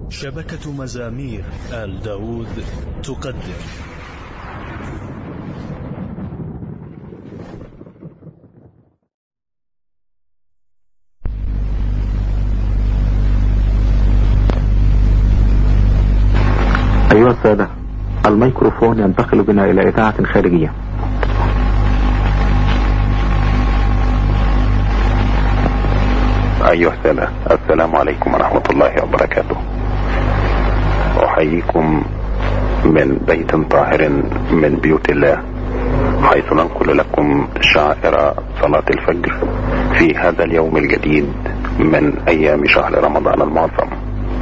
شبكة مزامير آل داود تقدم أيها السادة، الميكروفون ينتقل بنا إلى إذاعة خارجية. أيها السادة، السلام عليكم ورحمة الله وبركاته. أحييكم من بيت طاهر من بيوت الله، حيث ننقل لكم شعائر صلاة الفجر في هذا اليوم الجديد من أيام شهر رمضان المعظم.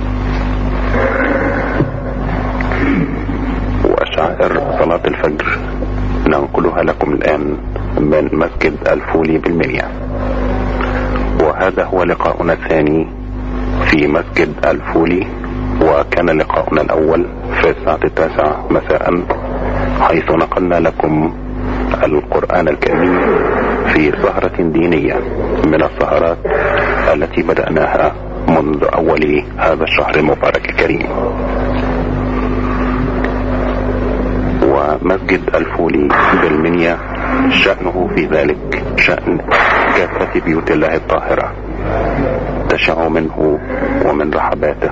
وشعائر صلاة الفجر ننقلها لكم الآن من مسجد الفولي بالمنيا، وهذا هو لقاؤنا الثاني في مسجد الفولي. وكان لقاؤنا الأول في الساعة 9 مساء، حيث نقلنا لكم القرآن الكريم في سهرة دينية من السهرات التي بدأناها منذ أول هذا الشهر المبارك الكريم. ومسجد الفولي بالمنيا شأنه في ذلك شأن كافة بيوت الله الطاهرة، تشع منه ومن رحباته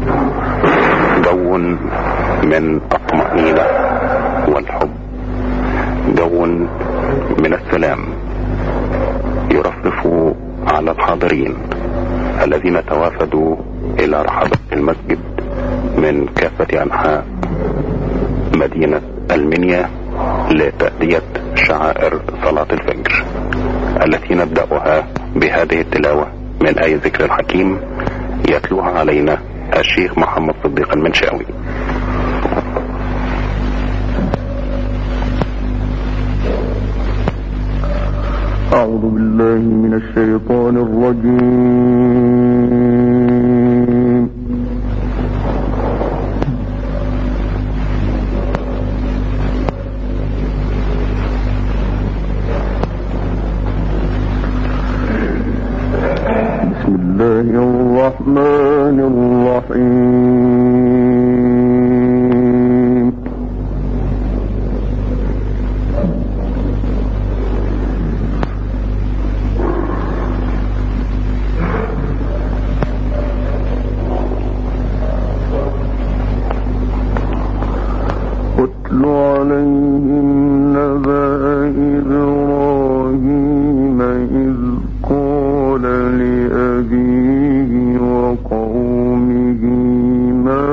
جو من الطمأنينة والحب، جو من السلام يرفرف على الحاضرين الذين توافدوا إلى رحبة المسجد من كافة أنحاء مدينة المنيا لتأدية شعائر صلاة الفجر، التي نبدأها بهذه التلاوة من آية ذكر الحكيم يتلوها علينا الشيخ محمد صديق المنشاوي. أعوذ بالله من الشيطان الرجيم. بسم الله الرحمن الرحيم. اتل عليهم نبأ إبراهيم إذ قال لأبيه وقومه ما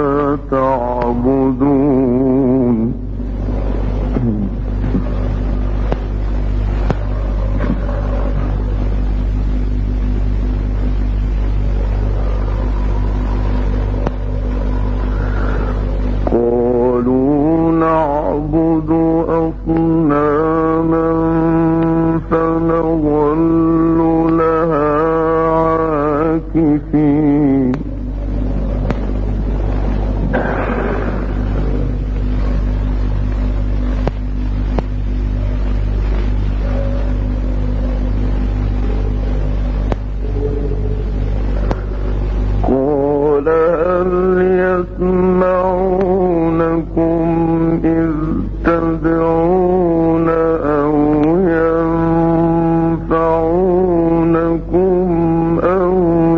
تعبدون. قالوا نعبد أصناما فنظل لها عاكفين. قال هل يسمعونكم إذ تدعون أو ينفعونكم أو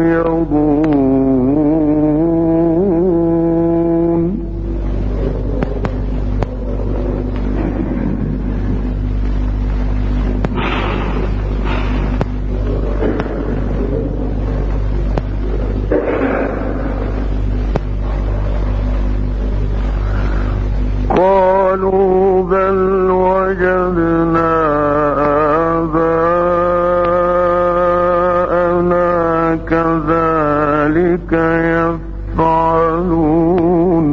يضرون. قالوا بل وجدنا آباءنا كذلك يفعلون.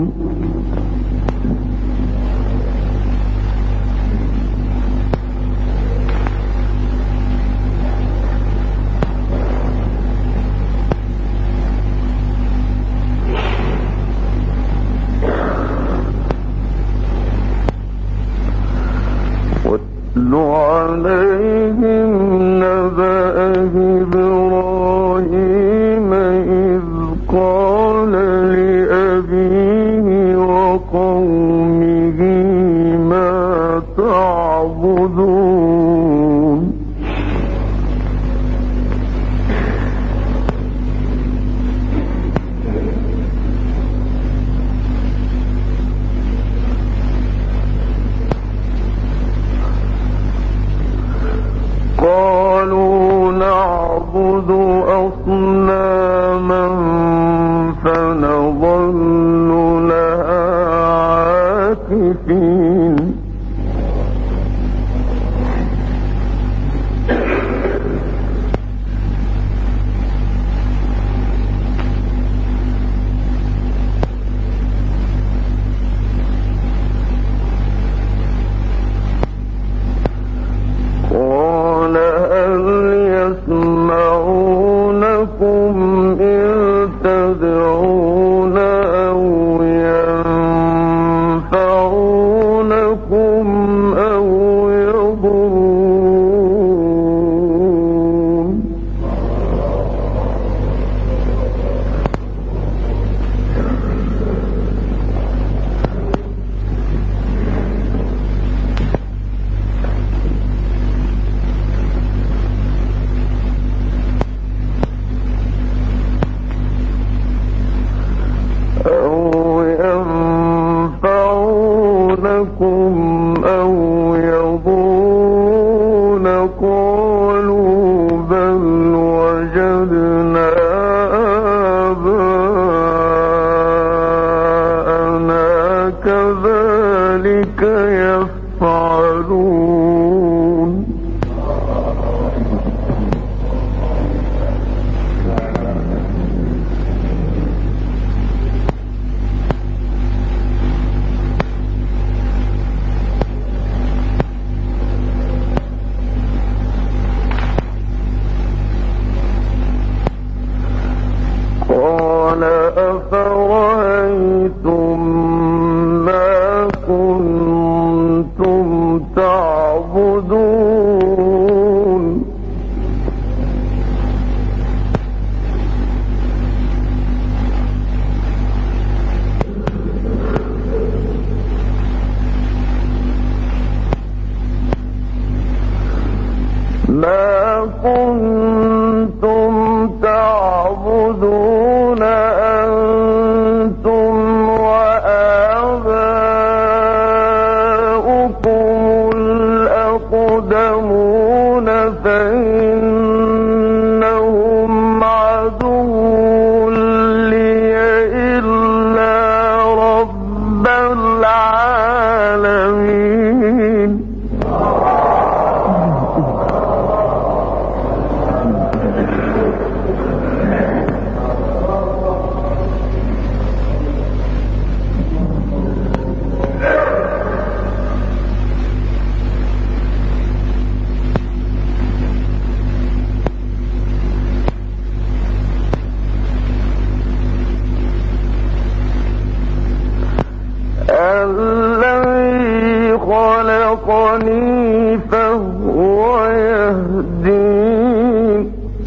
واتل عليهم نبأ إبراهيم إذ قال لأبيه أبيه وقومه ما تعبدون قالوا نعبد أصناما فنظل لها عاكفين قال هل يسمعونكم إذ تدعون أو ينفعونكم أو يضرون أو يضرون قالوا بل وجدنا آباءنا كذلك يفعلون قال أفرأيتم ما كنتم تعبدون ما كنتم تعبدون أنتم وآباؤكم الأقدمون فإنهم عدو لي إلا رب العالمين الذي خلقني فهو يهدين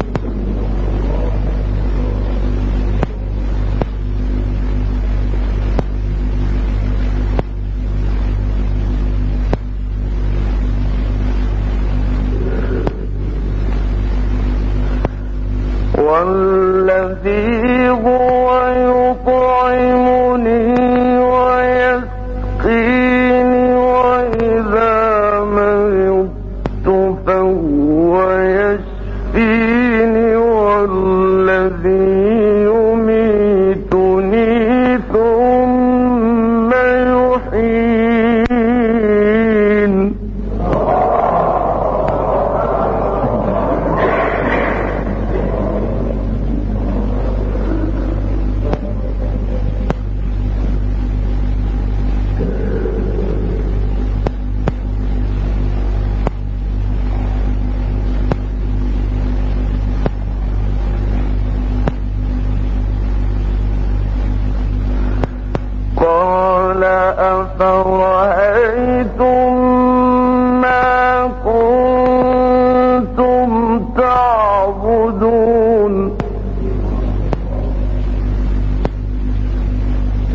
والذي هو يطعمني ويسقيني وإذا مرضت فهو يشفيني والذي يميتني ثم يحيين قال أفرأيتم ما كنتم تعبدون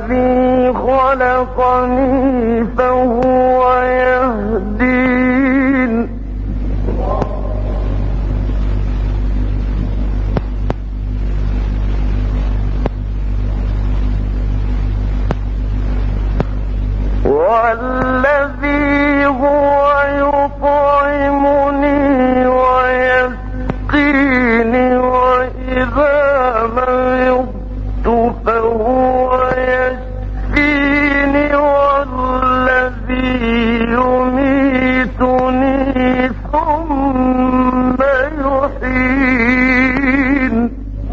الذي خلقني فهو يهدين والذي هو يطعمني ويسقيني وإذا مرضت فهو يشفيني والذي يميتني ثم يحيين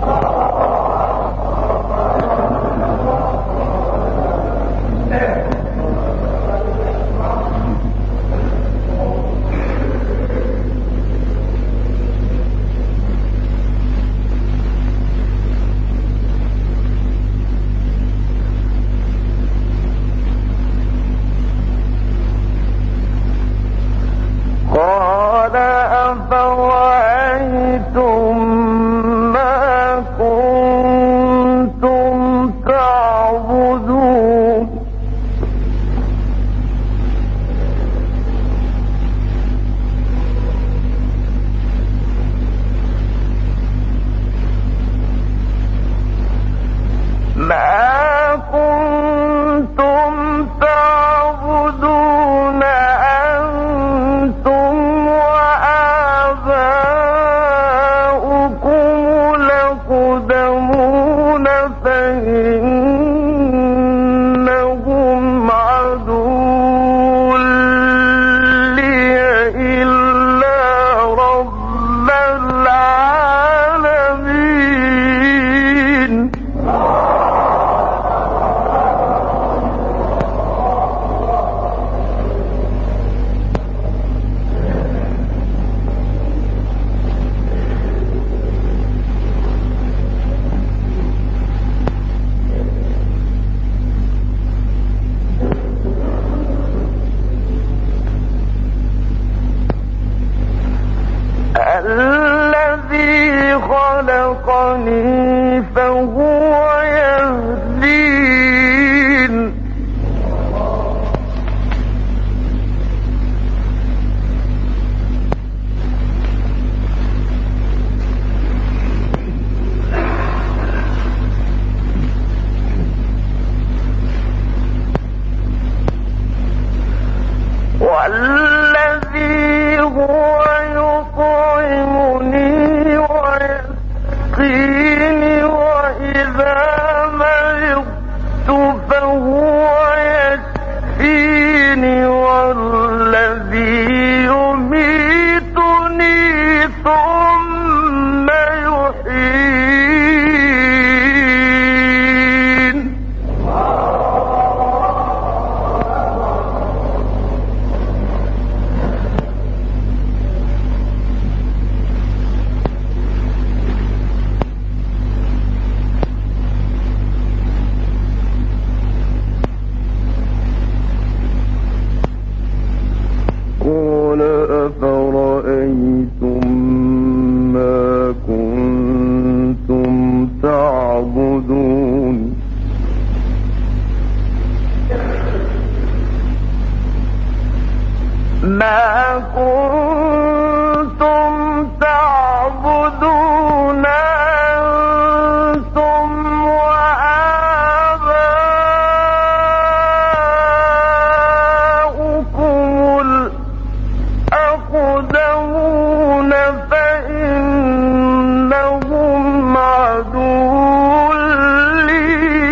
قال أفرأيتم ما كنتم تعبدون ما كنتم تعبدون أنتم وآباؤكم الأقدمون فإنهم عدو لي إلا رب العالمين الذي خلقني فهو يهدين والذي هو يطعمني ويسقيني وإذا مرضت فهو يشفيني والذي يميتني ثم يحيين قال أفرأيتم ما كنتم تعبدون ما كنتم تعبدون أنتم وآباؤكم الأقدمون فإنهم عدو لي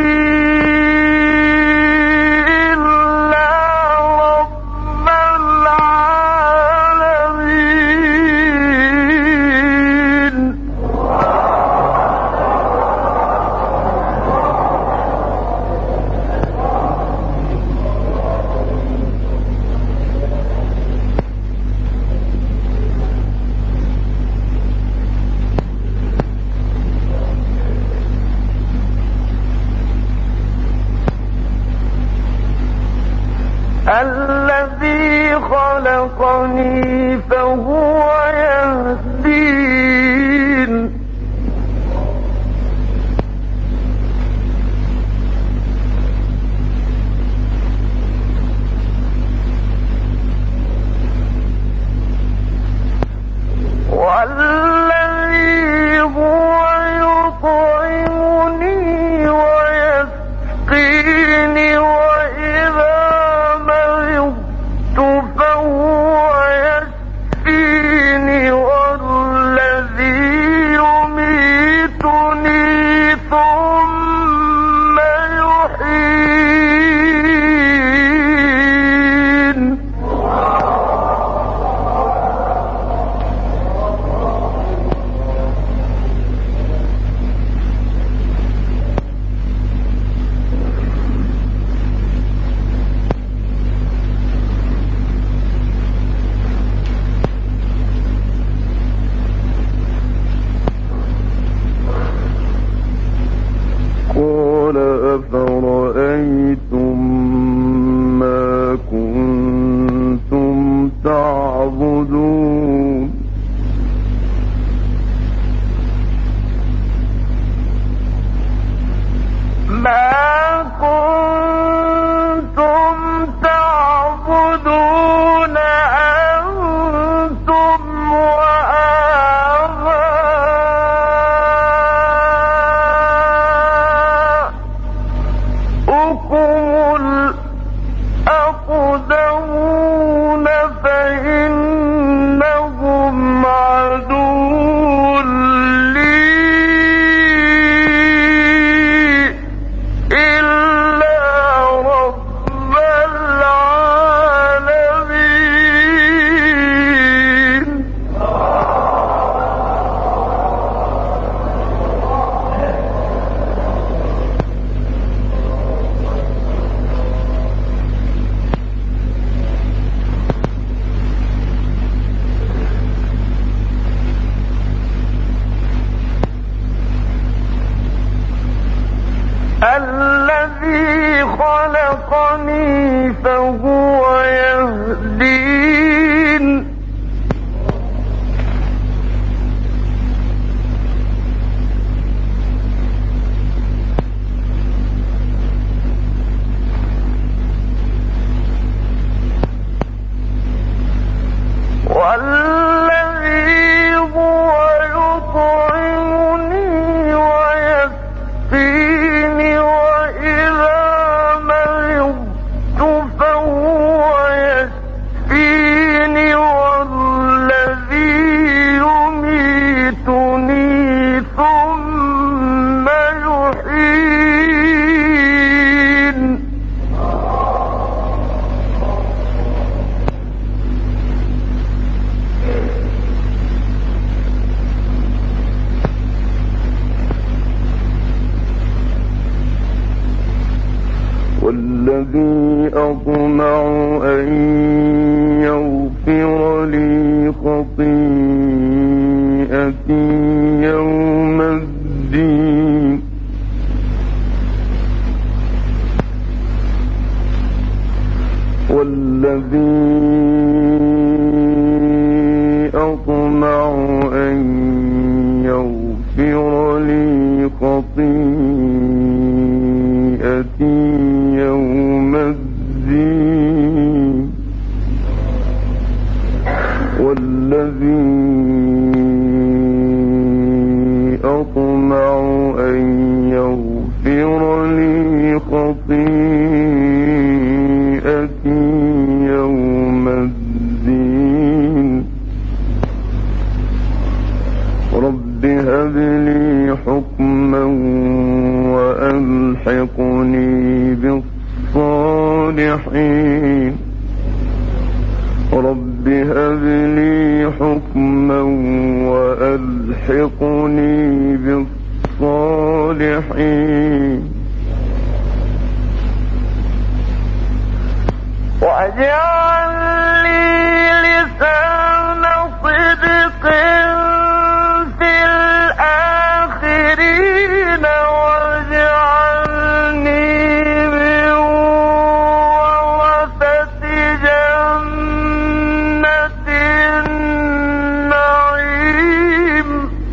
إلا رب العالمين الذي خلقني فهو يهدين الأقدمون فإنهم عدو لي إلا رب العالمين. الذي خلقني فهو يهدين. والذي هو يطعمني ويسقيني وإذا مرضت فهو يشفيني والذي يميتني ثم يحيين. والذي أطمع أن يغفر لي خطيئتي يوم الدين. والذي أطمع أن يغفر لي خطيئتي يوم الدين. والذي أطمع أن يغفر لي خطيئتي يوم الدين. رب هب لي حكما وألحقني بالصالحين. رب هب لي حكما وألحقني بالصالحين. واجعل لي لسان صدق في الآخرين واجعلني من ورثة جنة النعيم.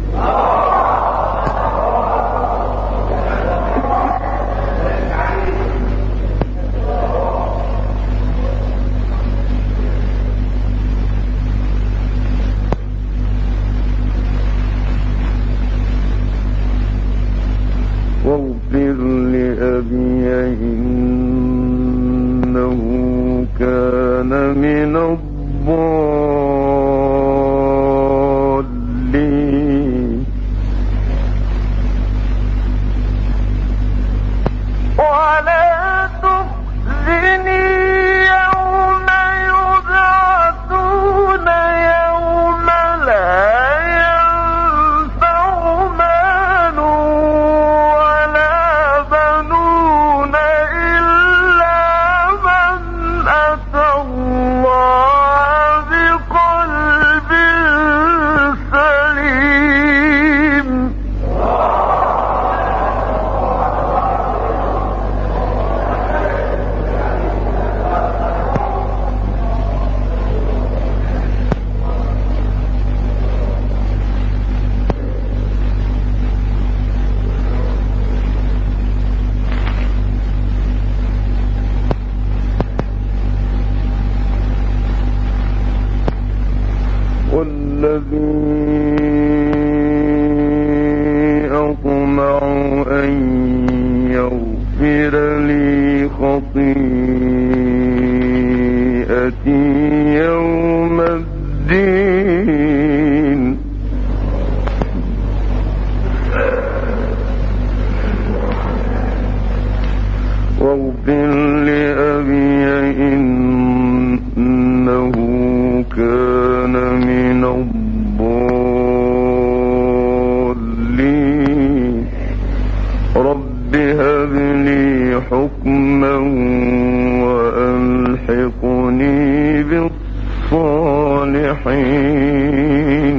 واغفر لأبي إنه كان من الضالين. ولا تخزني يوم يبعثون يوم لا ينفع مال ولا بنون إلا من أتى الله بقلب سليم. والذي أطمع أن يغفر لي خطيئتي يوم الدين واغفر لأبي إنه كان من الضالين رب هب لي حكما وألحقني بالصالحين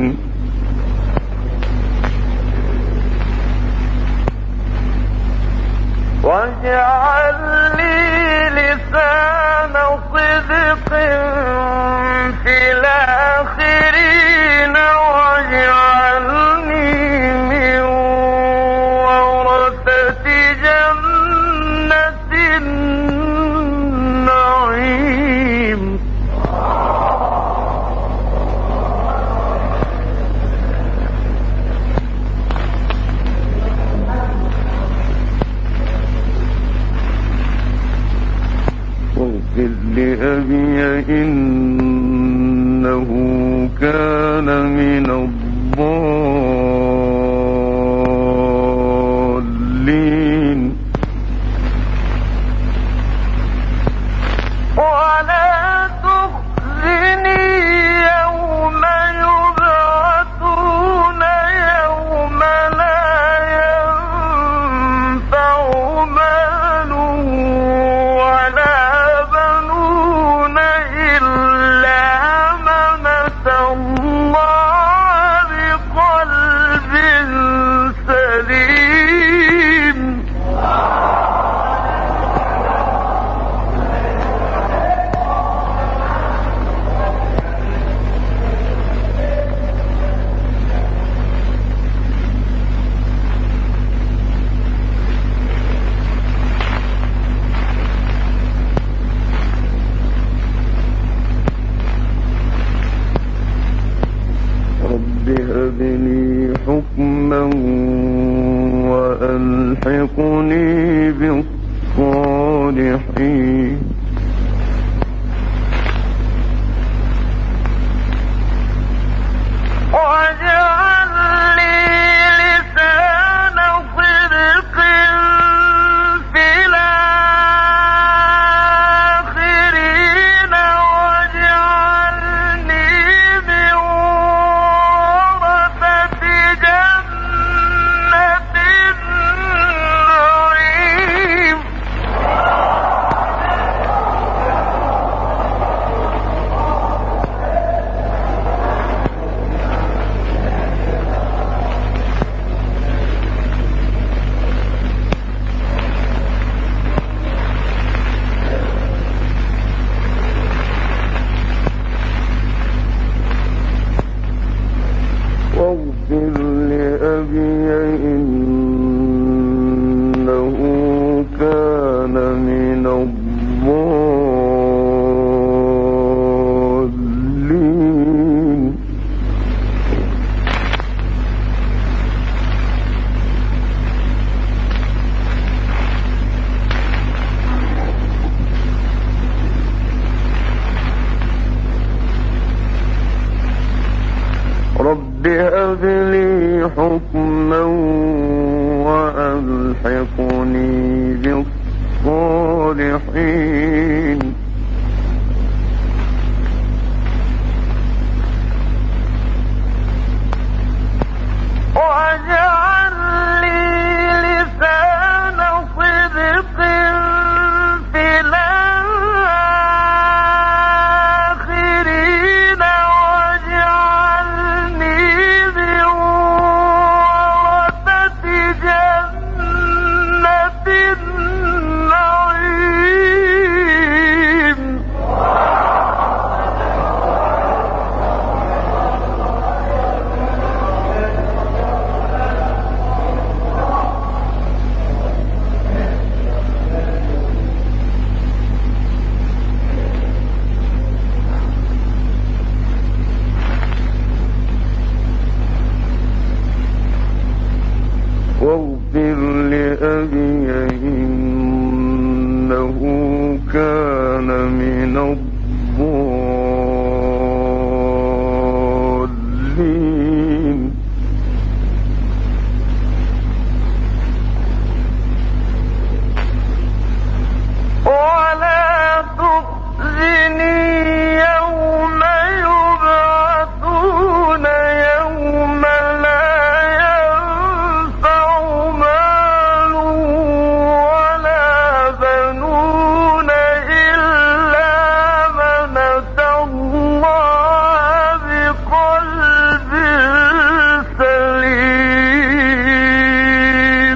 واجعل لي لسان صدق في الآخرين واجعلني من ورثة جنة النعيم واغفر لأبي إنه كان من الضالين ولا تخزني يوم يبعثون يوم لا ينفع مال ولا بنون إلا من أتى الله بقلب سليم رب هب لي حكما وألحقني بالصالحين واجعل لي لسان صدق في الآخرين واجعلني من ورثة جنة النعيم واغفر لأبي إنه كان من الضالين رب هب لي حكما وألحقني بالصالحين واجعل لي لسان صدق في الآخرين واجعلني من ورثة جنة النعيم واغفر لأبي إنه كان من الضالين ولا تخزني يوم يبعثون يوم لا ينفع مال ولا بنون إلا من أتى الله بقلب سليم.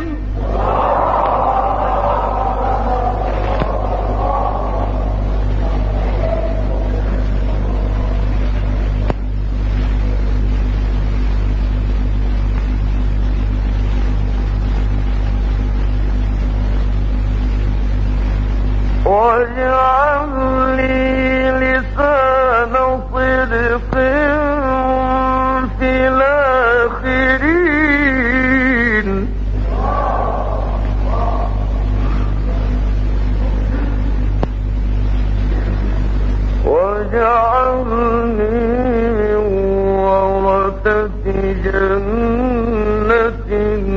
واجعل لي لسان صدق في الآخرين واجعلني من ورثة جنة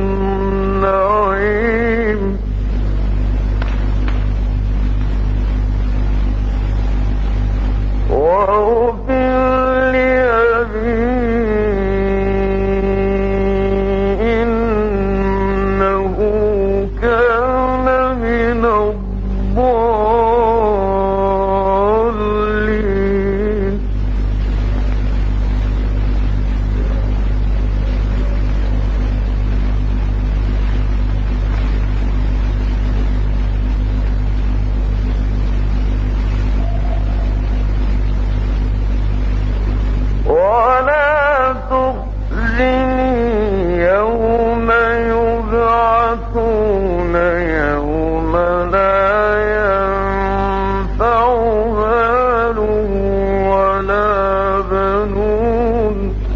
النعيم واغفر لأبي إنه كان من الضالين ولا تخزني يوم يبعثون يوم لا ينفع مال ولا بنون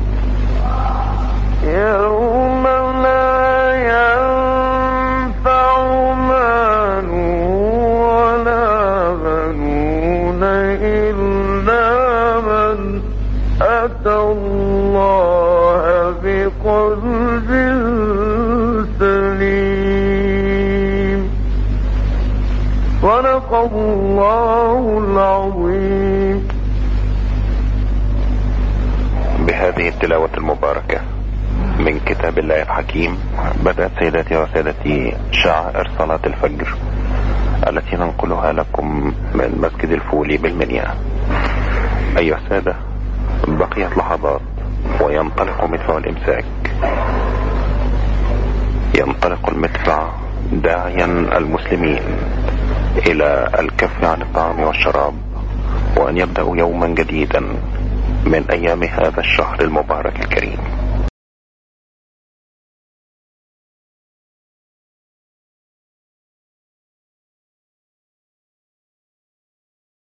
يوم لا ينفع مال ولا بنون إلا من أتى الله بقلب سليم. صدق الله العظيم. بهذه التلاوة المباركة من كتاب الله الحكيم بدأت سيداتي وسادتي شعائر صلاة الفجر التي ننقلها لكم من مسجد الفولي بالمنيا. أيها السادة، بقيت لحظات وينطلق مدفع الإمساك. ينطلق المدفع داعيا المسلمين إلى الكف عن الطعام والشراب وأن يبدأوا يوما جديدا من أيام هذا الشهر المبارك الكريم.